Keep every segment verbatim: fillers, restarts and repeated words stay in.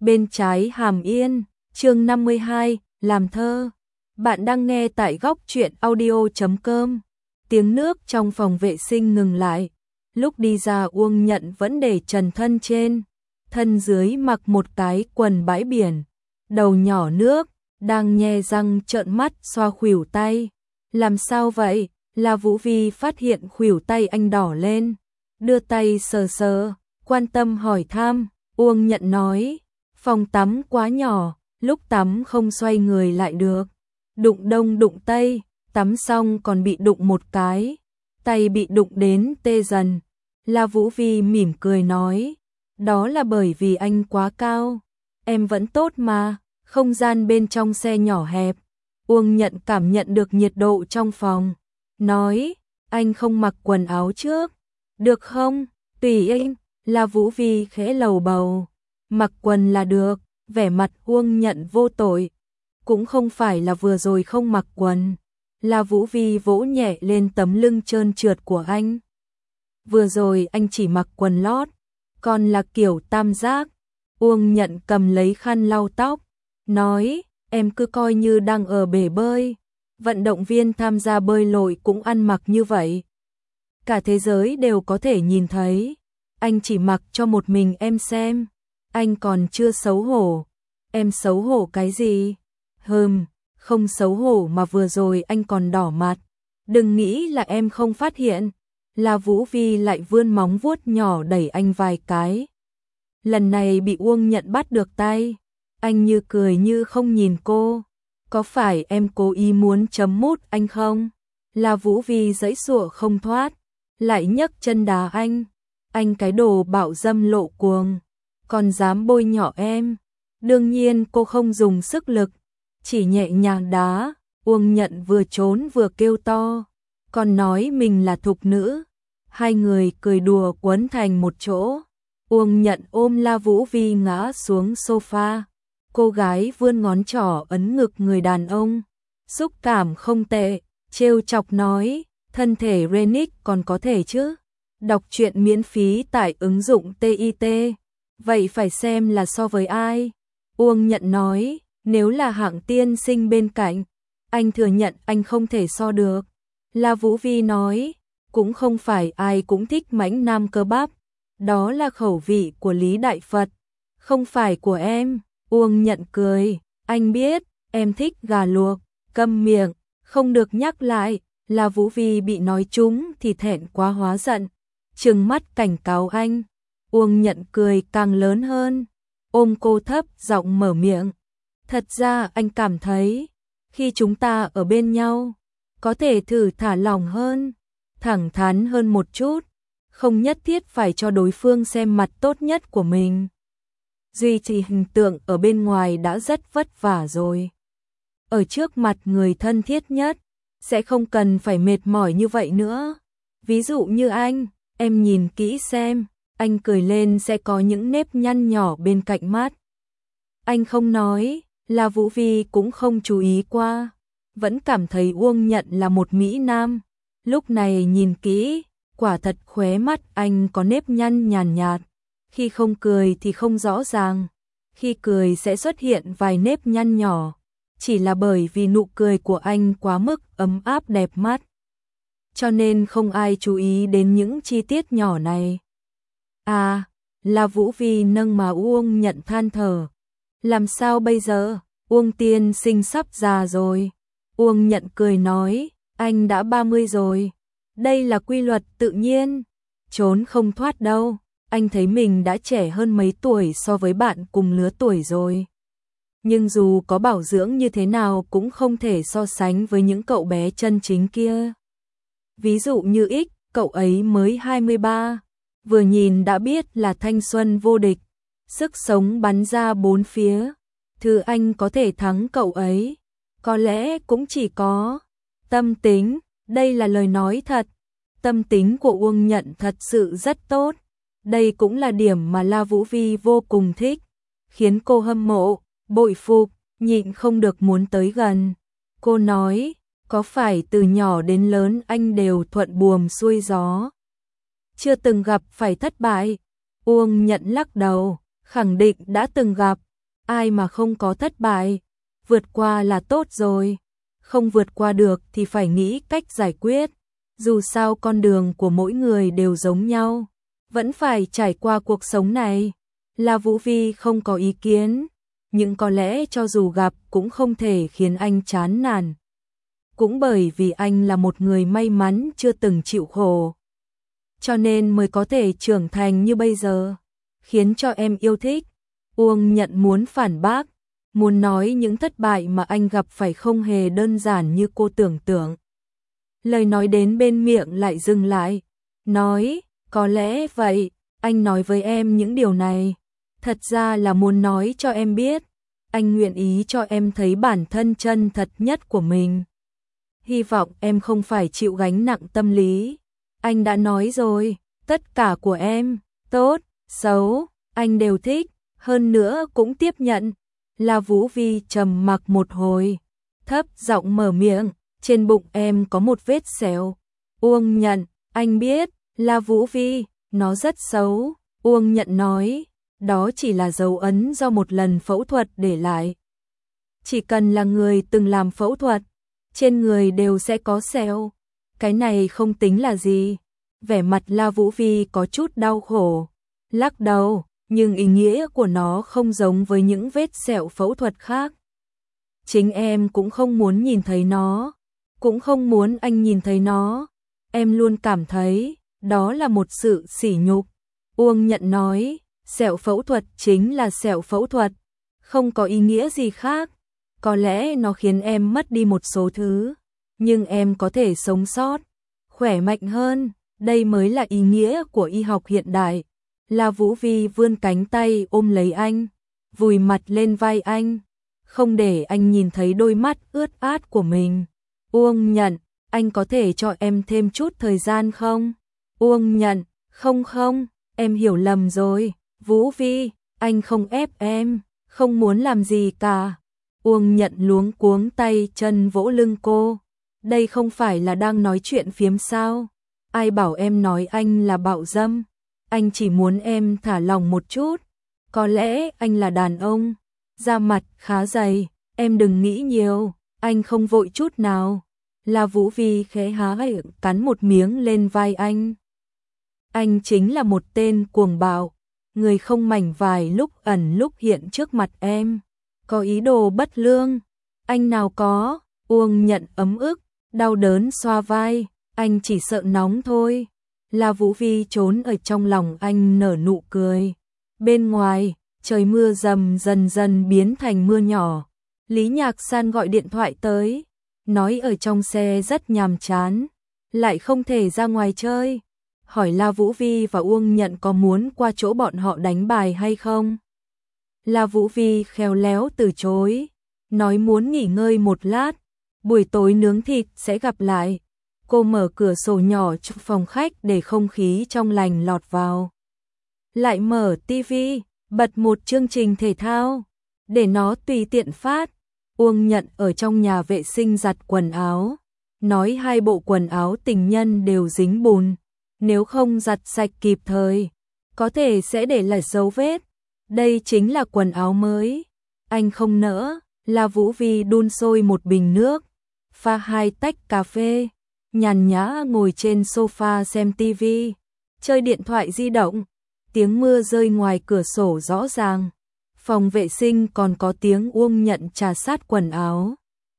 bên trái Hàm Yên, chương năm mươi hai, làm thơ. Bạn đang nghe tại góc truyện audio chấm com. Tiếng nước trong phòng vệ sinh ngừng lại. Lúc đi ra Uông Nhận vẫn để trần thân trên, thân dưới mặc một cái quần bãi biển, đầu nhỏ nước, đang nhe răng trợn mắt xoa khuỷu tay. Làm sao vậy? La Vũ Vi phát hiện khuỷu tay anh đỏ lên, đưa tay sờ sờ, quan tâm hỏi thăm. Uông Nhận nói, phòng tắm quá nhỏ, lúc tắm không xoay người lại được, đụng đông đụng tây, tắm xong còn bị đụng một cái, tay bị đụng đến tê dần. La Vũ Vi mỉm cười nói, đó là bởi vì anh quá cao, em vẫn tốt mà. Không gian bên trong xe nhỏ hẹp, Uông Nhận cảm nhận được nhiệt độ trong phòng, nói, anh không mặc quần áo trước, được không? Tùy anh. La Vũ Vi khẽ lầu bầu, mặc quần là được. Vẻ mặt Uông Nhận vô tội, cũng không phải là vừa rồi không mặc quần. La Vũ Vi vỗ nhẹ lên tấm lưng trơn trượt của anh. Vừa rồi anh chỉ mặc quần lót, còn là kiểu tam giác. Uông Nhận cầm lấy khăn lau tóc, nói, em cứ coi như đang ở bể bơi, vận động viên tham gia bơi lội cũng ăn mặc như vậy. Cả thế giới đều có thể nhìn thấy, anh chỉ mặc cho một mình em xem, anh còn chưa xấu hổ. Em xấu hổ cái gì? Hừm, không xấu hổ mà vừa rồi anh còn đỏ mặt. Đừng nghĩ là em không phát hiện. La Vũ Vi lại vươn móng vuốt nhỏ đẩy anh vài cái. Lần này bị Uông Nhận bắt được tay, anh như cười như không nhìn cô. Có phải em cố ý muốn chấm mút anh không? La Vũ Vi giãy giụa không thoát, lại nhấc chân đá anh. Anh cái đồ bạo dâm lộ cuồng, còn dám bôi nhọ em. Đương nhiên cô không dùng sức lực, chỉ nhẹ nhàng đá. Uông Nhận vừa trốn vừa kêu to, còn nói mình là thục nữ. Hai người cười đùa quấn thành một chỗ. Uông Nhận ôm La Vũ Vi ngã xuống sofa. Cô gái vươn ngón trỏ ấn ngực người đàn ông, xúc cảm không tệ, trêu chọc nói, thân thể Renick còn có thể chứ. Đọc truyện miễn phí tại ứng dụng tê i tê. Vậy phải xem là so với ai? Uông Nhận nói, nếu là hạng tiên sinh bên cạnh, anh thừa nhận anh không thể so được. La Vũ Vi nói, cũng không phải ai cũng thích mãnh nam cơ bắp, đó là khẩu vị của Lý Đại Phật, không phải của em. Uông Nhận cười, anh biết, em thích gà luộc. Câm miệng, không được nhắc lại. La Vũ Vi bị nói trúng thì thẹn quá hóa giận, trừng mắt cảnh cáo anh. Uông Nhận cười càng lớn hơn, ôm cô thấp giọng mở miệng. Thật ra anh cảm thấy, khi chúng ta ở bên nhau, có thể thử thả lỏng hơn, thẳng thắn hơn một chút, không nhất thiết phải cho đối phương xem mặt tốt nhất của mình. Duy trì hình tượng ở bên ngoài đã rất vất vả rồi. Ở trước mặt người thân thiết nhất, sẽ không cần phải mệt mỏi như vậy nữa. Ví dụ như anh, em nhìn kỹ xem, anh cười lên sẽ có những nếp nhăn nhỏ bên cạnh mắt. Anh không nói, La Vũ Vi cũng không chú ý qua, vẫn cảm thấy Uông Nhận là một mỹ nam. Lúc này nhìn kỹ, quả thật khóe mắt anh có nếp nhăn nhàn nhạt, khi không cười thì không rõ ràng, khi cười sẽ xuất hiện vài nếp nhăn nhỏ, chỉ là bởi vì nụ cười của anh quá mức ấm áp đẹp mắt, cho nên không ai chú ý đến những chi tiết nhỏ này. À, La Vũ Vi nâng mà Uông Nhận than thở. Làm sao bây giờ? Uông tiên sinh sắp già rồi. Uông Nhận cười nói, anh đã ba mươi rồi. Đây là quy luật tự nhiên, trốn không thoát đâu. Anh thấy mình đã trẻ hơn mấy tuổi so với bạn cùng lứa tuổi rồi. Nhưng dù có bảo dưỡng như thế nào cũng không thể so sánh với những cậu bé chân chính kia. Ví dụ như X, cậu ấy mới hai mươi ba, vừa nhìn đã biết là thanh xuân vô địch, sức sống bắn ra bốn phía. Thứ anh có thể thắng cậu ấy, có lẽ cũng chỉ có tâm tính. Đây là lời nói thật. Tâm tính của Uông Nhận thật sự rất tốt. Đây cũng là điểm mà La Vũ Vi vô cùng thích, khiến cô hâm mộ, bội phục, nhịn không được muốn tới gần. Cô nói, có phải từ nhỏ đến lớn anh đều thuận buồm xuôi gió, chưa từng gặp phải thất bại? Uông Nhận lắc đầu, khẳng định đã từng gặp, ai mà không có thất bại, vượt qua là tốt rồi, không vượt qua được thì phải nghĩ cách giải quyết, dù sao con đường của mỗi người đều giống nhau, vẫn phải trải qua cuộc sống này. La Vũ Vi không có ý kiến, nhưng có lẽ cho dù gặp cũng không thể khiến anh chán nản. Cũng bởi vì anh là một người may mắn chưa từng chịu khổ, cho nên mới có thể trưởng thành như bây giờ, khiến cho em yêu thích. Uông Nhận muốn phản bác, muốn nói những thất bại mà anh gặp phải không hề đơn giản như cô tưởng tượng. Lời nói đến bên miệng lại dừng lại, nói, có lẽ vậy, anh nói với em những điều này, thật ra là muốn nói cho em biết, anh nguyện ý cho em thấy bản thân chân thật nhất của mình. Hy vọng em không phải chịu gánh nặng tâm lý. Anh đã nói rồi, tất cả của em, tốt, xấu, anh đều thích, hơn nữa cũng tiếp nhận. La Vũ Vi trầm mặc một hồi, thấp giọng mở miệng, trên bụng em có một vết sẹo. Uông Nhận, anh biết, La Vũ Vi, nó rất xấu. Uông Nhận nói, đó chỉ là dấu ấn do một lần phẫu thuật để lại. Chỉ cần là người từng làm phẫu thuật, trên người đều sẽ có sẹo. Cái này không tính là gì. Vẻ mặt La Vũ Vi có chút đau khổ, lắc đầu, nhưng ý nghĩa của nó không giống với những vết sẹo phẫu thuật khác. Chính em cũng không muốn nhìn thấy nó, cũng không muốn anh nhìn thấy nó. Em luôn cảm thấy đó là một sự sỉ nhục. Uông Nhận nói, sẹo phẫu thuật chính là sẹo phẫu thuật, không có ý nghĩa gì khác. Có lẽ nó khiến em mất đi một số thứ, nhưng em có thể sống sót, khỏe mạnh hơn, đây mới là ý nghĩa của y học hiện đại. La Vũ Vi vươn cánh tay ôm lấy anh, vùi mặt lên vai anh, không để anh nhìn thấy đôi mắt ướt át của mình. Uông Nhận, anh có thể cho em thêm chút thời gian không? Uông Nhận, không không, em hiểu lầm rồi. Vũ Vi, anh không ép em, không muốn làm gì cả. Uông Nhận luống cuống tay chân vỗ lưng cô. Đây không phải là đang nói chuyện phiếm sao? Ai bảo em nói anh là bạo dâm? Anh chỉ muốn em thả lòng một chút. Có lẽ anh là đàn ông, da mặt khá dày, em đừng nghĩ nhiều, anh không vội chút nào. La Vũ Vi khẽ há miệng cắn một miếng lên vai anh. Anh chính là một tên cuồng bạo, người không mảnh vải lúc ẩn lúc hiện trước mặt em, có ý đồ bất lương. Anh nào có? Uông Nhận ấm ức, đau đớn xoa vai, anh chỉ sợ nóng thôi. La Vũ Vi trốn ở trong lòng anh nở nụ cười. Bên ngoài, trời mưa dầm dần dần biến thành mưa nhỏ. Lý Nhạc San gọi điện thoại tới, nói ở trong xe rất nhàm chán, lại không thể ra ngoài chơi. Hỏi La Vũ Vi và Uông Nhận có muốn qua chỗ bọn họ đánh bài hay không. La Vũ Vi khéo léo từ chối, nói muốn nghỉ ngơi một lát, buổi tối nướng thịt sẽ gặp lại. Cô mở cửa sổ nhỏ trong phòng khách để không khí trong lành lọt vào. Lại mở tivi, bật một chương trình thể thao, để nó tùy tiện phát. Uông Nhận ở trong nhà vệ sinh giặt quần áo, nói hai bộ quần áo tình nhân đều dính bùn, nếu không giặt sạch kịp thời, có thể sẽ để lại dấu vết. Đây chính là quần áo mới. Anh không nỡ. La Vũ Vi đun sôi một bình nước, pha hai tách cà phê, nhàn nhã ngồi trên sofa xem tivi, chơi điện thoại di động. Tiếng mưa rơi ngoài cửa sổ rõ ràng. Phòng vệ sinh còn có tiếng Uông Nhận trà sát quần áo.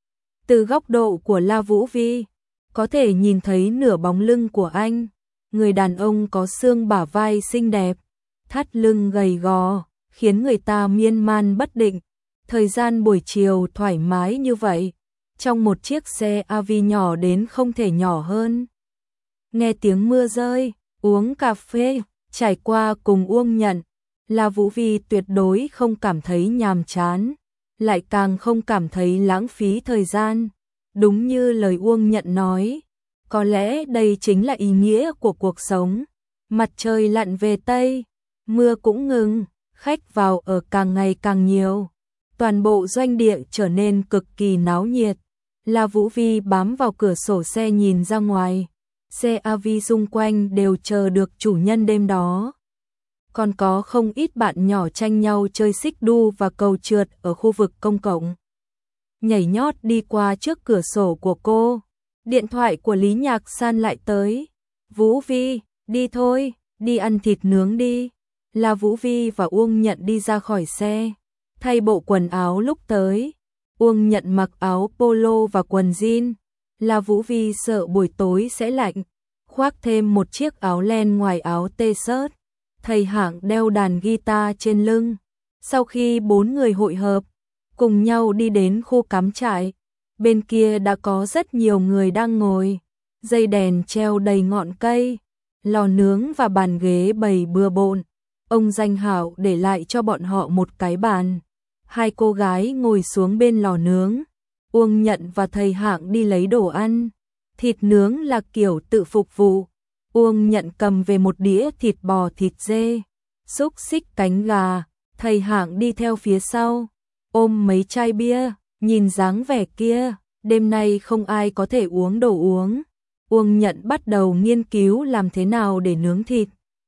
Từ góc độ của La Vũ Vi, có thể nhìn thấy nửa bóng lưng của anh. Người đàn ông có xương bả vai xinh đẹp, thắt lưng gầy gò, khiến người ta miên man bất định. Thời gian buổi chiều thoải mái như vậy, trong một chiếc xe a vê nhỏ đến không thể nhỏ hơn. Nghe tiếng mưa rơi, uống cà phê, trải qua cùng Uông Nhận, La Vũ Vi tuyệt đối không cảm thấy nhàm chán, lại càng không cảm thấy lãng phí thời gian. Đúng như lời Uông Nhận nói, có lẽ đây chính là ý nghĩa của cuộc sống. Mặt trời lặn về Tây, mưa cũng ngừng, khách vào ở càng ngày càng nhiều. Toàn bộ doanh địa trở nên cực kỳ náo nhiệt. La Vũ Vi bám vào cửa sổ xe nhìn ra ngoài. Xe a vê xung quanh đều chờ được chủ nhân đêm đó. còn có không ít bạn nhỏ tranh nhau chơi xích đu và cầu trượt ở khu vực công cộng. Nhảy nhót đi qua trước cửa sổ của cô. Điện thoại của Lý Nhạc San lại tới. Vũ Vi, đi thôi, đi ăn thịt nướng đi. Là Vũ Vi và Uông Nhận đi ra khỏi xe, thay bộ quần áo lúc tới. Uông Nhận mặc áo polo và quần jean. Là Vũ Vi sợ buổi tối sẽ lạnh, khoác thêm một chiếc áo len ngoài áo t-shirt. Thầy Hạng đeo đàn guitar trên lưng. Sau khi bốn người hội hợp, cùng nhau đi đến khu cắm trại. Bên kia đã có rất nhiều người đang ngồi, dây đèn treo đầy ngọn cây, lò nướng và bàn ghế bày bừa bộn. Ông Danh Hảo để lại cho bọn họ một cái bàn. Hai cô gái ngồi xuống bên lò nướng. Uông Nhận và thầy Hạng đi lấy đồ ăn. Thịt nướng là kiểu tự phục vụ. Uông Nhận cầm về một đĩa thịt bò, thịt dê, xúc xích, cánh gà. Thầy Hạng đi theo phía sau, ôm mấy chai bia. Nhìn dáng vẻ kia, đêm nay không ai có thể uống đồ uống. Uông Nhận bắt đầu nghiên cứu làm thế nào để nướng thịt.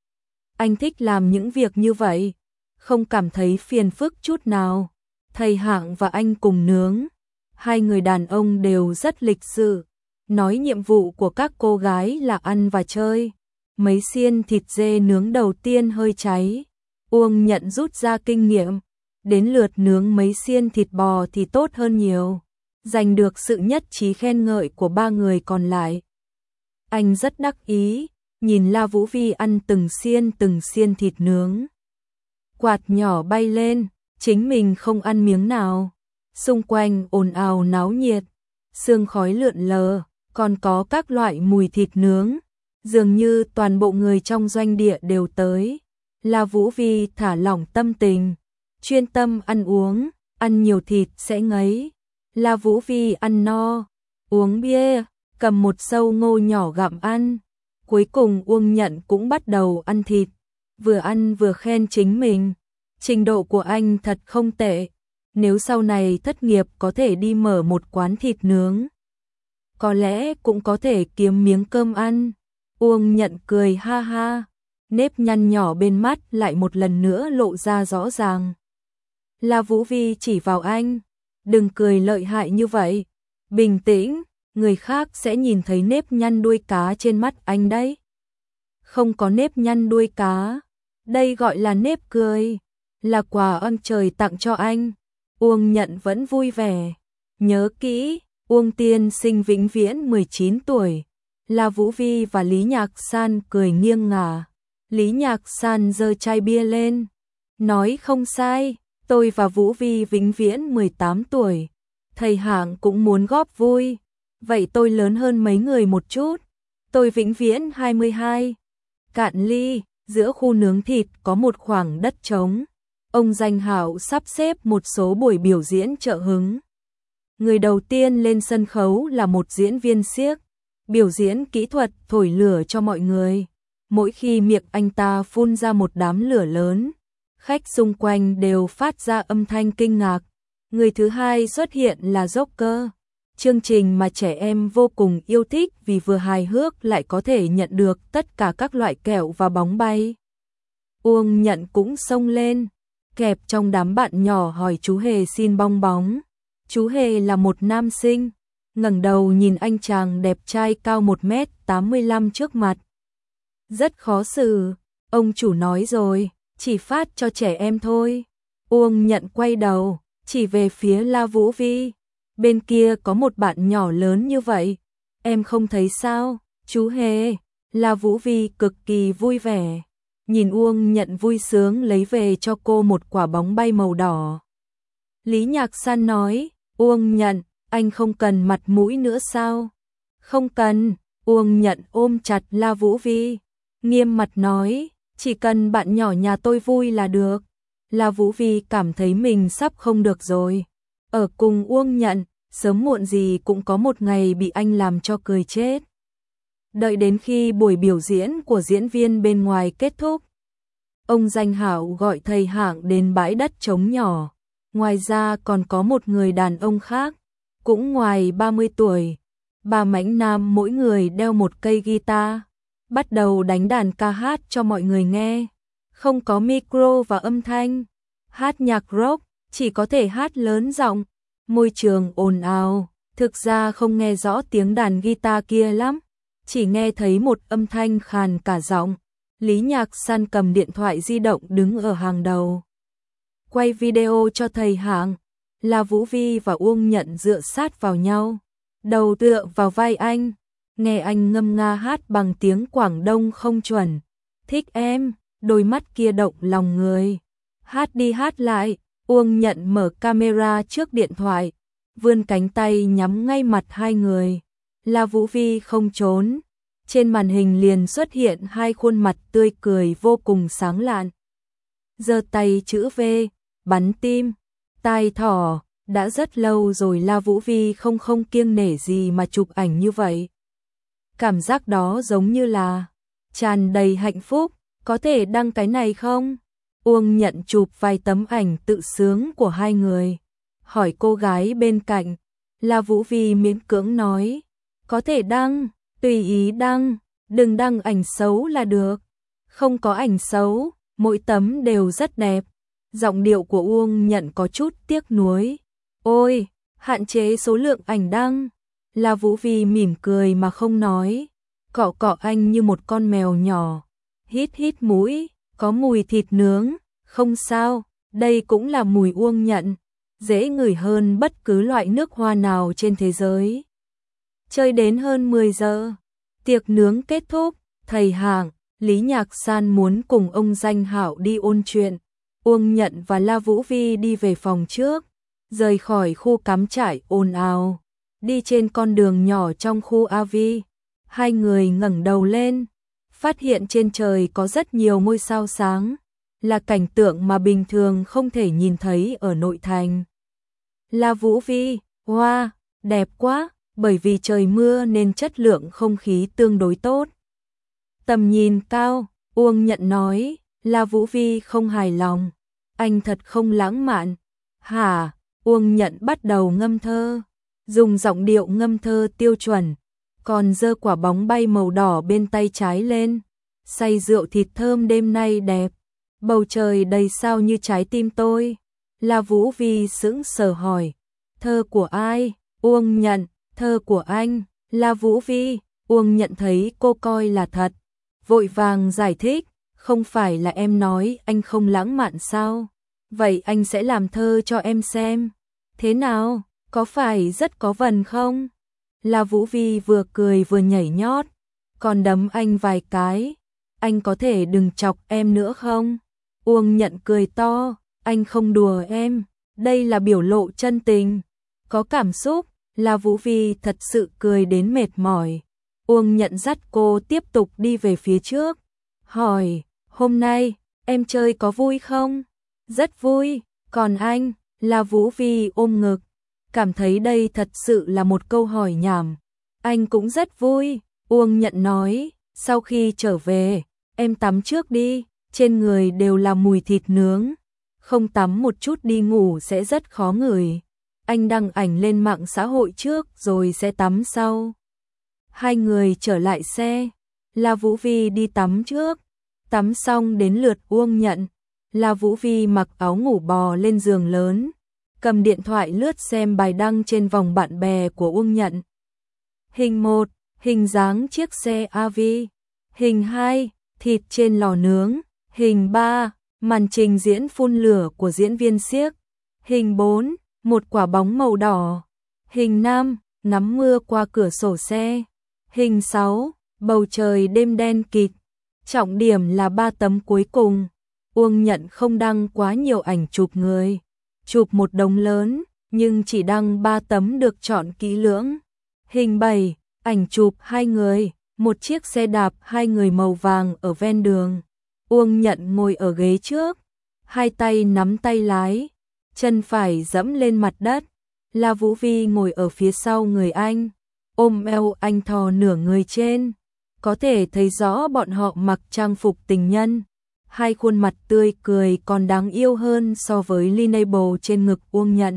Anh thích làm những việc như vậy, không cảm thấy phiền phức chút nào. Thầy Hạng và anh cùng nướng. Hai người đàn ông đều rất lịch sự, nói nhiệm vụ của các cô gái là ăn và chơi. Mấy xiên thịt dê nướng đầu tiên hơi cháy. Uông Nhận rút ra kinh nghiệm, đến lượt nướng mấy xiên thịt bò thì tốt hơn nhiều, giành được sự nhất trí khen ngợi của ba người còn lại. Anh rất đắc ý, nhìn La Vũ Vi ăn từng xiên từng xiên thịt nướng. Quạt nhỏ bay lên, chính mình không ăn miếng nào. Xung quanh ồn ào náo nhiệt, sương khói lượn lờ, còn có các loại mùi thịt nướng. Dường như toàn bộ người trong doanh địa đều tới. La Vũ Vi thả lỏng tâm tình, chuyên tâm ăn uống, ăn nhiều thịt sẽ ngấy. La Vũ Vi ăn no, uống bia, cầm một sâu ngô nhỏ gặm ăn. Cuối cùng Uông Nhận cũng bắt đầu ăn thịt, vừa ăn vừa khen chính mình. Trình độ của anh thật không tệ, nếu sau này thất nghiệp có thể đi mở một quán thịt nướng, có lẽ cũng có thể kiếm miếng cơm ăn. Uông Nhận cười ha ha, nếp nhăn nhỏ bên mắt lại một lần nữa lộ ra rõ ràng. La Vũ Vi chỉ vào anh, đừng cười lợi hại như vậy, bình tĩnh, người khác sẽ nhìn thấy nếp nhăn đuôi cá trên mắt anh đấy. Không có nếp nhăn đuôi cá, đây gọi là nếp cười, là quà ông trời tặng cho anh. Uông Nhận vẫn vui vẻ, nhớ kỹ, Uông tiên sinh vĩnh viễn mười chín tuổi. La Vũ Vi và Lý Nhạc San cười nghiêng ngả. Lý Nhạc San giơ chai bia lên, nói không sai, tôi và Vũ Vi vĩnh viễn mười tám tuổi. Thầy Hạng cũng muốn góp vui, vậy tôi lớn hơn mấy người một chút, tôi vĩnh viễn hai mươi hai. Cạn ly, giữa khu nướng thịt có một khoảng đất trống. Ông Danh Hảo sắp xếp một số buổi biểu diễn trợ hứng. Người đầu tiên lên sân khấu là một diễn viên xiếc, biểu diễn kỹ thuật thổi lửa cho mọi người. Mỗi khi miệng anh ta phun ra một đám lửa lớn, khách xung quanh đều phát ra âm thanh kinh ngạc. Người thứ hai xuất hiện là Joker, chương trình mà trẻ em vô cùng yêu thích vì vừa hài hước lại có thể nhận được tất cả các loại kẹo và bóng bay. Uông Nhận cũng xông lên, kẹp trong đám bạn nhỏ hỏi chú Hề xin bong bóng. Chú Hề là một nam sinh, ngẩng đầu nhìn anh chàng đẹp trai cao một mét tám mươi lăm trước mặt. Rất khó xử, ông chủ nói rồi, chỉ phát cho trẻ em thôi. Uông Nhận quay đầu, chỉ về phía La Vũ Vi. Bên kia có một bạn nhỏ lớn như vậy, em không thấy sao, chú Hề. La Vũ Vi cực kỳ vui vẻ, nhìn Uông Nhận vui sướng lấy về cho cô một quả bóng bay màu đỏ. Lý Nhạc San nói, Uông Nhận, anh không cần mặt mũi nữa sao? Không cần. Uông Nhận ôm chặt La Vũ Vi, nghiêm mặt nói, chỉ cần bạn nhỏ nhà tôi vui là được. La Vũ Vi cảm thấy mình sắp không được rồi. Ở cùng Uông Nhận, sớm muộn gì cũng có một ngày bị anh làm cho cười chết. Đợi đến khi buổi biểu diễn của diễn viên bên ngoài kết thúc, ông Danh Hảo gọi thầy Hạng đến bãi đất trống nhỏ. Ngoài ra còn có một người đàn ông khác, cũng ngoài ba mươi tuổi. Ba mãnh nam mỗi người đeo một cây guitar, bắt đầu đánh đàn ca hát cho mọi người nghe. không có micro và âm thanh. Hát nhạc rock, chỉ có thể hát lớn giọng. Môi trường ồn ào, thực ra không nghe rõ tiếng đàn guitar kia lắm, chỉ nghe thấy một âm thanh khàn cả giọng. Lý Nhạc San cầm điện thoại di động đứng ở hàng đầu, quay video cho thầy hạng. La Vũ Vi và Uông Nhận dựa sát vào nhau, đầu tựa vào vai anh, nghe anh ngâm nga hát bằng tiếng Quảng Đông không chuẩn. Thích em, đôi mắt kia động lòng người. Hát đi hát lại, Uông Nhận mở camera trước điện thoại, vươn cánh tay nhắm ngay mặt hai người. La Vũ Vi không trốn, trên màn hình liền xuất hiện hai khuôn mặt tươi cười vô cùng sáng lạn. Giơ tay chữ V, bắn tim, tai thỏ, đã rất lâu rồi La Vũ Vi không không kiêng nể gì mà chụp ảnh như vậy. Cảm giác đó giống như là tràn đầy hạnh phúc, có thể đăng cái này không? Uông Nhận chụp vài tấm ảnh tự sướng của hai người, hỏi cô gái bên cạnh. La Vũ Vi miễn cưỡng nói, có thể đăng, tùy ý đăng, đừng đăng ảnh xấu là được. Không có ảnh xấu, mỗi tấm đều rất đẹp. Giọng điệu của Uông Nhận có chút tiếc nuối. Ôi, hạn chế số lượng ảnh đăng. La Vũ Vi mỉm cười mà không nói, cọ cọ anh như một con mèo nhỏ. Hít hít mũi, có mùi thịt nướng, không sao, đây cũng là mùi Uông Nhận, dễ ngửi hơn bất cứ loại nước hoa nào trên thế giới. Chơi đến hơn mười giờ, tiệc nướng kết thúc, thầy hạng, Lý Nhạc San muốn cùng ông Danh Hạo đi ôn chuyện. Uông Nhận và La Vũ Vi đi về phòng trước, rời khỏi khu cắm trại ồn ào, đi trên con đường nhỏ trong khu a vê. Hai người ngẩng đầu lên, phát hiện trên trời có rất nhiều ngôi sao sáng, là cảnh tượng mà bình thường không thể nhìn thấy ở nội thành. La Vũ Vi, wow, đẹp quá, bởi vì trời mưa nên chất lượng không khí tương đối tốt. Tầm nhìn cao, Uông Nhận nói. La Vũ Vi không hài lòng, anh thật không lãng mạn. Hả? Uông Nhận bắt đầu ngâm thơ, dùng giọng điệu ngâm thơ tiêu chuẩn, còn giơ quả bóng bay màu đỏ bên tay trái lên. Say rượu thịt thơm đêm nay đẹp, bầu trời đầy sao như trái tim tôi. La Vũ Vi sững sờ hỏi, thơ của ai? Uông Nhận, thơ của anh. La Vũ Vi, Uông Nhận thấy cô coi là thật, vội vàng giải thích, không phải là em nói anh không lãng mạn sao? Vậy anh sẽ làm thơ cho em xem. Thế nào, có phải rất có vần không? La Vũ Vi vừa cười vừa nhảy nhót, còn đấm anh vài cái. Anh có thể đừng chọc em nữa không? Uông Nhận cười to, anh không đùa em, đây là biểu lộ chân tình, có cảm xúc. La Vũ Vi thật sự cười đến mệt mỏi. Uông Nhận dắt cô tiếp tục đi về phía trước, hỏi, hôm nay em chơi có vui không? Rất vui, còn anh? La Vũ Vi ôm ngực, cảm thấy đây thật sự là một câu hỏi nhảm. Anh cũng rất vui, Uông Nhận nói, sau khi trở về, em tắm trước đi, trên người đều là mùi thịt nướng, không tắm một chút đi ngủ sẽ rất khó ngửi. Anh đăng ảnh lên mạng xã hội trước rồi sẽ tắm sau. Hai người trở lại xe, La Vũ Vi đi tắm trước, tắm xong đến lượt Uông Nhận. La Vũ Vi mặc áo ngủ bò lên giường lớn, cầm điện thoại lướt xem bài đăng trên vòng bạn bè của Uông Nhận. Hình một, hình dáng chiếc xe a vê. Hình hai, thịt trên lò nướng. Hình ba, màn trình diễn phun lửa của diễn viên xiếc. Hình bốn, một quả bóng màu đỏ. Hình năm, ngắm mưa qua cửa sổ xe. Hình sáu, bầu trời đêm đen kịt. Trọng điểm là ba tấm cuối cùng. Uông Nhận không đăng quá nhiều ảnh chụp người, chụp một đống lớn, nhưng chỉ đăng ba tấm được chọn kỹ lưỡng. Hình bảy, ảnh chụp hai người, một chiếc xe đạp hai người màu vàng ở ven đường. Uông Nhận ngồi ở ghế trước, hai tay nắm tay lái, chân phải dẫm lên mặt đất. La Vũ Vi ngồi ở phía sau người anh, ôm eo anh thò nửa người trên, có thể thấy rõ bọn họ mặc trang phục tình nhân. Hai khuôn mặt tươi cười còn đáng yêu hơn so với Linable trên ngực Uông Nhận.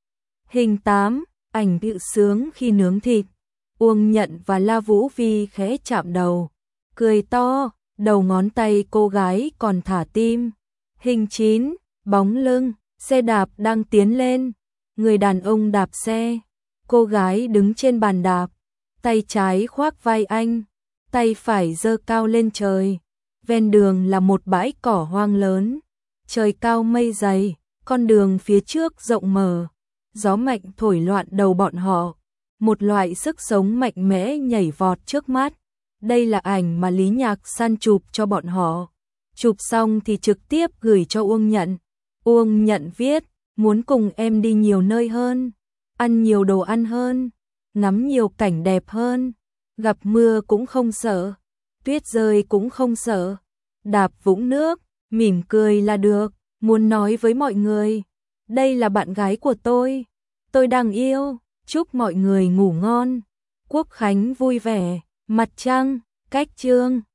Hình tám, ảnh tự sướng khi nướng thịt. Uông Nhận và La Vũ Vi khẽ chạm đầu, cười to, đầu ngón tay cô gái còn thả tim. Hình chín, bóng lưng, xe đạp đang tiến lên, người đàn ông đạp xe, cô gái đứng trên bàn đạp, tay trái khoác vai anh, tay phải giơ cao lên trời. Ven đường là một bãi cỏ hoang lớn, trời cao mây dày, con đường phía trước rộng mở, gió mạnh thổi loạn đầu bọn họ, một loại sức sống mạnh mẽ nhảy vọt trước mắt. Đây là ảnh mà Lý Nhạc San chụp cho bọn họ. Chụp xong thì trực tiếp gửi cho Uông Nhận. Uông Nhận viết, muốn cùng em đi nhiều nơi hơn, ăn nhiều đồ ăn hơn, ngắm nhiều cảnh đẹp hơn, gặp mưa cũng không sợ, tuyết rơi cũng không sợ, đạp vũng nước, mỉm cười là được, muốn nói với mọi người, đây là bạn gái của tôi, tôi đang yêu, chúc mọi người ngủ ngon, Quốc khánh vui vẻ, mặt trăng, cách chương.